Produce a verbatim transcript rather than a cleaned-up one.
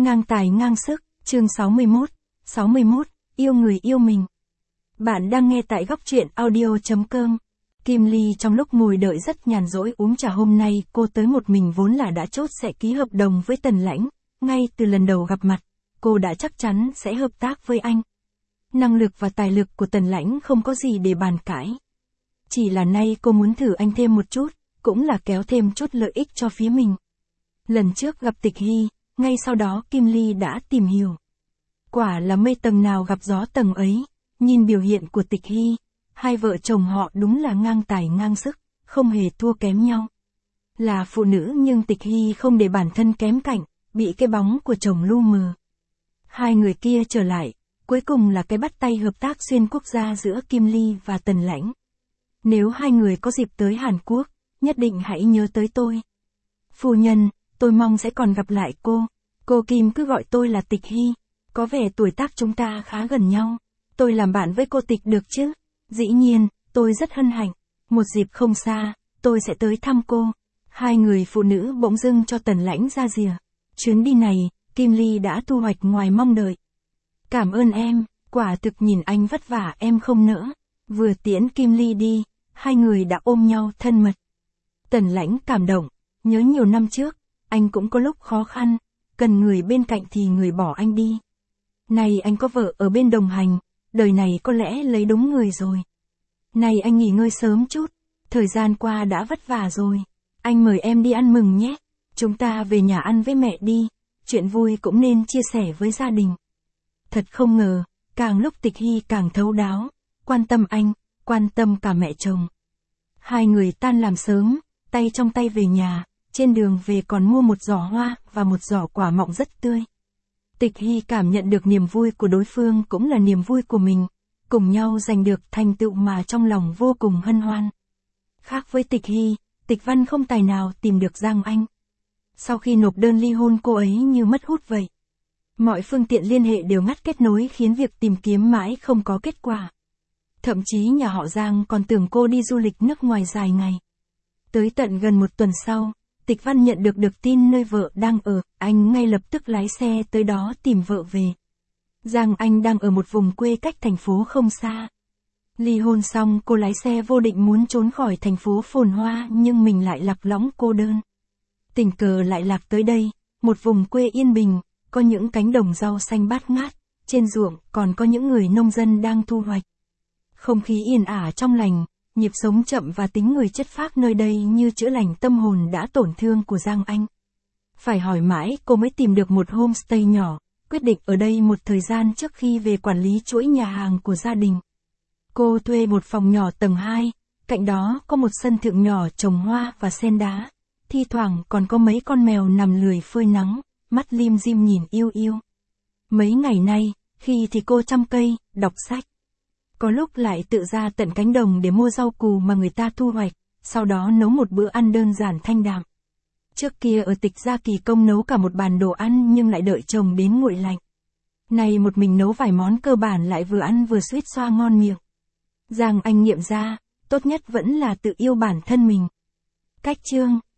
Ngang tài ngang sức, chương sáu mươi mốt, sáu mươi mốt, yêu người yêu mình. Bạn đang nghe tại góc truyện audio chấm com. Kim Ly trong lúc ngồi đợi rất nhàn rỗi uống trà. Hôm nay cô tới một mình vốn là đã chốt sẽ ký hợp đồng với Tần Lãnh, ngay từ lần đầu gặp mặt, cô đã chắc chắn sẽ hợp tác với anh. Năng lực và tài lực của Tần Lãnh không có gì để bàn cãi. Chỉ là nay cô muốn thử anh thêm một chút, cũng là kéo thêm chút lợi ích cho phía mình. Lần trước gặp Tịch Hy, ngay sau đó Kim Ly đã tìm hiểu. Quả là mây tầng nào gặp gió tầng ấy, nhìn biểu hiện của Tịch Hy, hai vợ chồng họ đúng là ngang tài ngang sức, không hề thua kém nhau. Là phụ nữ nhưng Tịch Hy không để bản thân kém cạnh, bị cái bóng của chồng lu mờ. Hai người kia trở lại, cuối cùng là cái bắt tay hợp tác xuyên quốc gia giữa Kim Ly và Tần Lãnh. Nếu hai người có dịp tới Hàn Quốc, nhất định hãy nhớ tới tôi. Phu nhân, tôi mong sẽ còn gặp lại cô. Cô Kim cứ gọi tôi là Tịch Hy. Có vẻ tuổi tác chúng ta khá gần nhau. Tôi làm bạn với cô Tịch được chứ? Dĩ nhiên, tôi rất hân hạnh. Một dịp không xa, tôi sẽ tới thăm cô. Hai người phụ nữ bỗng dưng cho Tần Lãnh ra rìa. Chuyến đi này, Kim Ly đã thu hoạch ngoài mong đợi. Cảm ơn em, quả thực nhìn anh vất vả em không nỡ. Vừa tiễn Kim Ly đi, hai người đã ôm nhau thân mật. Tần Lãnh cảm động, nhớ nhiều năm trước, anh cũng có lúc khó khăn, cần người bên cạnh thì người bỏ anh đi. Này anh có vợ ở bên đồng hành, đời này có lẽ lấy đúng người rồi. Này anh nghỉ ngơi sớm chút, thời gian qua đã vất vả rồi. Anh mời em đi ăn mừng nhé, chúng ta về nhà ăn với mẹ đi, chuyện vui cũng nên chia sẻ với gia đình. Thật không ngờ, càng lúc Tịch Hy càng thấu đáo, quan tâm anh, quan tâm cả mẹ chồng. Hai người tan làm sớm, tay trong tay về nhà, trên đường về còn mua một giỏ hoa và một giỏ quả mọng rất tươi. Tịch Hy cảm nhận được niềm vui của đối phương cũng là niềm vui của mình, cùng nhau giành được thành tựu mà trong lòng vô cùng hân hoan. Khác với Tịch Hy, Tịch Văn không tài nào tìm được Giang Anh. Sau khi nộp đơn ly hôn cô ấy như mất hút vậy. Mọi phương tiện liên hệ đều ngắt kết nối khiến việc tìm kiếm mãi không có kết quả. Thậm chí nhà họ Giang còn tưởng cô đi du lịch nước ngoài dài ngày. Tới tận gần một tuần sau, Tịch Văn nhận được được tin nơi vợ đang ở, anh ngay lập tức lái xe tới đó tìm vợ về. Giang Anh đang ở một vùng quê cách thành phố không xa. Ly hôn xong cô lái xe vô định muốn trốn khỏi thành phố phồn hoa nhưng mình lại lạc lõng cô đơn. Tình cờ lại lạc tới đây, một vùng quê yên bình, có những cánh đồng rau xanh bát ngát, trên ruộng còn có những người nông dân đang thu hoạch. Không khí yên ả trong lành, nhịp sống chậm và tính người chất phác nơi đây như chữa lành tâm hồn đã tổn thương của Giang Anh. Phải hỏi mãi cô mới tìm được một homestay nhỏ, quyết định ở đây một thời gian trước khi về quản lý chuỗi nhà hàng của gia đình. Cô thuê một phòng nhỏ tầng hai, cạnh đó có một sân thượng nhỏ trồng hoa và sen đá, thi thoảng còn có mấy con mèo nằm lười phơi nắng, mắt lim dim nhìn yêu yêu. Mấy ngày nay, khi thì cô chăm cây, đọc sách. Có lúc lại tự ra tận cánh đồng để mua rau củ mà người ta thu hoạch, sau đó nấu một bữa ăn đơn giản thanh đạm. Trước kia ở Tịch gia kỳ công nấu cả một bàn đồ ăn nhưng lại đợi chồng đến nguội lạnh. Này một mình nấu vài món cơ bản lại vừa ăn vừa suýt xoa ngon miệng. Giang Anh nghiệm ra, tốt nhất vẫn là tự yêu bản thân mình. Cách chương